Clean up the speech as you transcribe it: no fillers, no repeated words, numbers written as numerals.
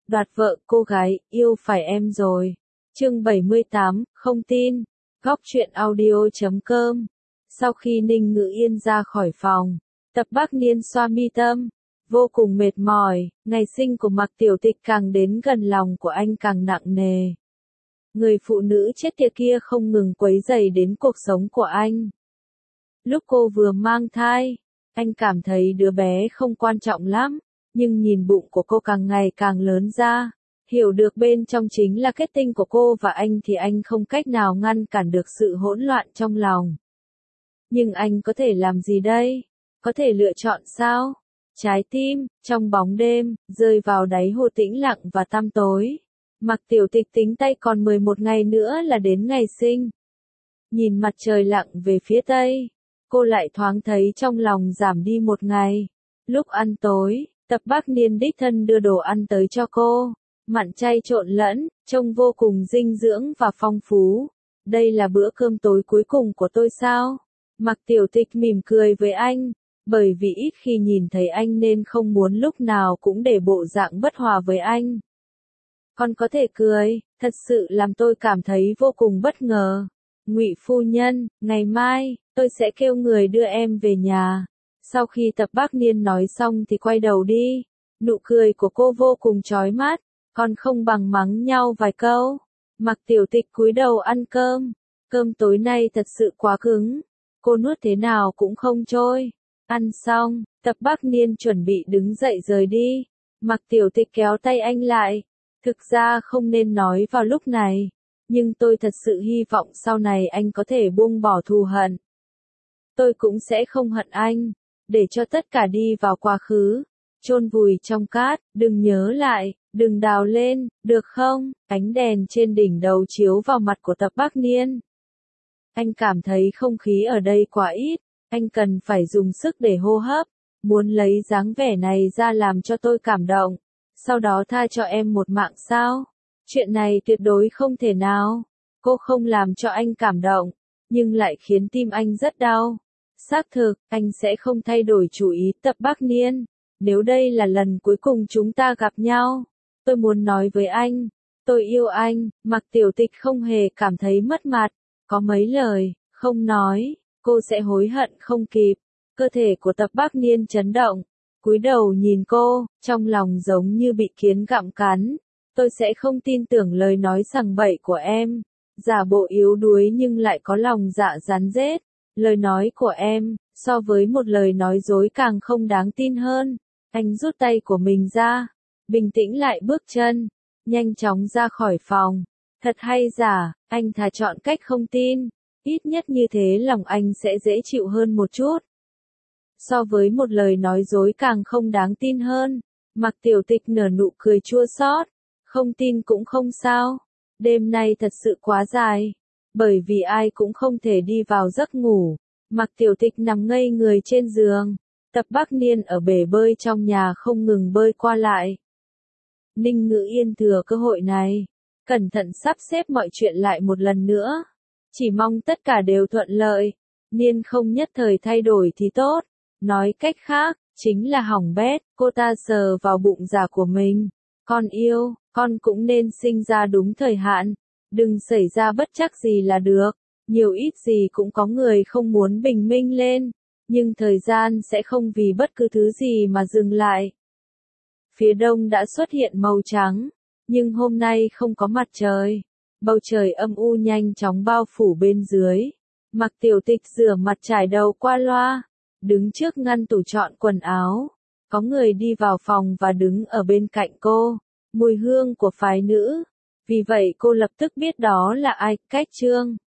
Đoạt vợ cô gái, yêu phải em rồi. Chương 78, không tin. Góc truyện audio.com. Sau khi Ninh Ngữ Yên ra khỏi phòng, Tập Bác Niên xoa mi tâm, vô cùng mệt mỏi, ngày sinh của Mạc Tiểu Tịch càng đến gần lòng của anh càng nặng nề. Người phụ nữ chết tiệt kia không ngừng quấy rầy đến cuộc sống của anh. Lúc cô vừa mang thai, anh cảm thấy đứa bé không quan trọng lắm, nhưng nhìn bụng của cô càng ngày càng lớn ra, hiểu được bên trong chính là kết tinh của cô và anh thì anh không cách nào ngăn cản được sự hỗn loạn trong lòng. Nhưng anh có thể làm gì đây? Có thể lựa chọn sao? Trái tim, trong bóng đêm, rơi vào đáy hồ tĩnh lặng và tăm tối. Mạc Tiểu Tịch tính tay còn 11 ngày nữa là đến ngày sinh. Nhìn mặt trời lặn về phía tây, cô lại thoáng thấy trong lòng giảm đi một ngày. Lúc ăn tối, Tập Bác Niên đích thân đưa đồ ăn tới cho cô, mặn chay trộn lẫn, trông vô cùng dinh dưỡng và phong phú. Đây là bữa cơm tối cuối cùng của tôi sao? Mạc Tiểu Tịch mỉm cười với anh, bởi vì ít khi nhìn thấy anh nên không muốn lúc nào cũng để bộ dạng bất hòa với anh. Con có thể cười, thật sự làm tôi cảm thấy vô cùng bất ngờ. Ngụy phu nhân, ngày mai, tôi sẽ kêu người đưa em về nhà. Sau khi Tập Bác Niên nói xong thì quay đầu đi. Nụ cười của cô vô cùng chói mắt, còn không bằng mắng nhau vài câu. Mạc Tiểu Tịch cúi đầu ăn cơm. Cơm tối nay thật sự quá cứng. Cô nuốt thế nào cũng không trôi. Ăn xong, Tập Bác Niên chuẩn bị đứng dậy rời đi. Mạc Tiểu Tịch kéo tay anh lại. Thực ra không nên nói vào lúc này, nhưng tôi thật sự hy vọng sau này anh có thể buông bỏ thù hận. Tôi cũng sẽ không hận anh, để cho tất cả đi vào quá khứ, chôn vùi trong cát, đừng nhớ lại, đừng đào lên, được không? Ánh đèn trên đỉnh đầu chiếu vào mặt của Tập Bác Niên. Anh cảm thấy không khí ở đây quá ít, anh cần phải dùng sức để hô hấp, muốn lấy dáng vẻ này ra làm cho tôi cảm động. Sau đó tha cho em một mạng sao? Chuyện này tuyệt đối không thể nào. Cô không làm cho anh cảm động, nhưng lại khiến tim anh rất đau. Xác thực, anh sẽ không thay đổi chủ ý. Tập Bác Niên, nếu đây là lần cuối cùng chúng ta gặp nhau, tôi muốn nói với anh, tôi yêu anh. Mạc Tiểu Tịch không hề cảm thấy mất mặt, có mấy lời, không nói, cô sẽ hối hận không kịp. Cơ thể của Tập Bác Niên chấn động. Cúi đầu nhìn cô, trong lòng giống như bị kiến gặm cắn. Tôi sẽ không tin tưởng lời nói sằng bậy của em. Giả bộ yếu đuối nhưng lại có lòng dạ rắn rết. Lời nói của em, so với một lời nói dối càng không đáng tin hơn. Anh rút tay của mình ra, bình tĩnh lại bước chân, nhanh chóng ra khỏi phòng. Thật hay giả, anh thà chọn cách không tin. Ít nhất như thế lòng anh sẽ dễ chịu hơn một chút. So với một lời nói dối càng không đáng tin hơn. Mạc Tiểu Tịch nở nụ cười chua xót. Không tin cũng không sao. Đêm nay thật sự quá dài. Bởi vì ai cũng không thể đi vào giấc ngủ. Mạc Tiểu Tịch nằm ngây người trên giường. Tập Bác Niên ở bể bơi trong nhà không ngừng bơi qua lại. Ninh Ngữ Yên thừa cơ hội này, cẩn thận sắp xếp mọi chuyện lại một lần nữa. Chỉ mong tất cả đều thuận lợi. Niên không nhất thời thay đổi thì tốt. Nói cách khác, chính là hỏng bét. Cô ta sờ vào bụng già của mình. Con yêu, con cũng nên sinh ra đúng thời hạn. Đừng xảy ra bất trắc gì là được. Nhiều ít gì cũng có người không muốn bình minh lên. Nhưng thời gian sẽ không vì bất cứ thứ gì mà dừng lại. Phía đông đã xuất hiện màu trắng. Nhưng hôm nay không có mặt trời. Bầu trời âm u nhanh chóng bao phủ bên dưới. Mạc Tiểu Tịch rửa mặt trải đầu qua loa. Đứng trước ngăn tủ chọn quần áo. Có người đi vào phòng và đứng ở bên cạnh cô. Mùi hương của phái nữ. Vì vậy cô lập tức biết đó là ai. Cách Trương.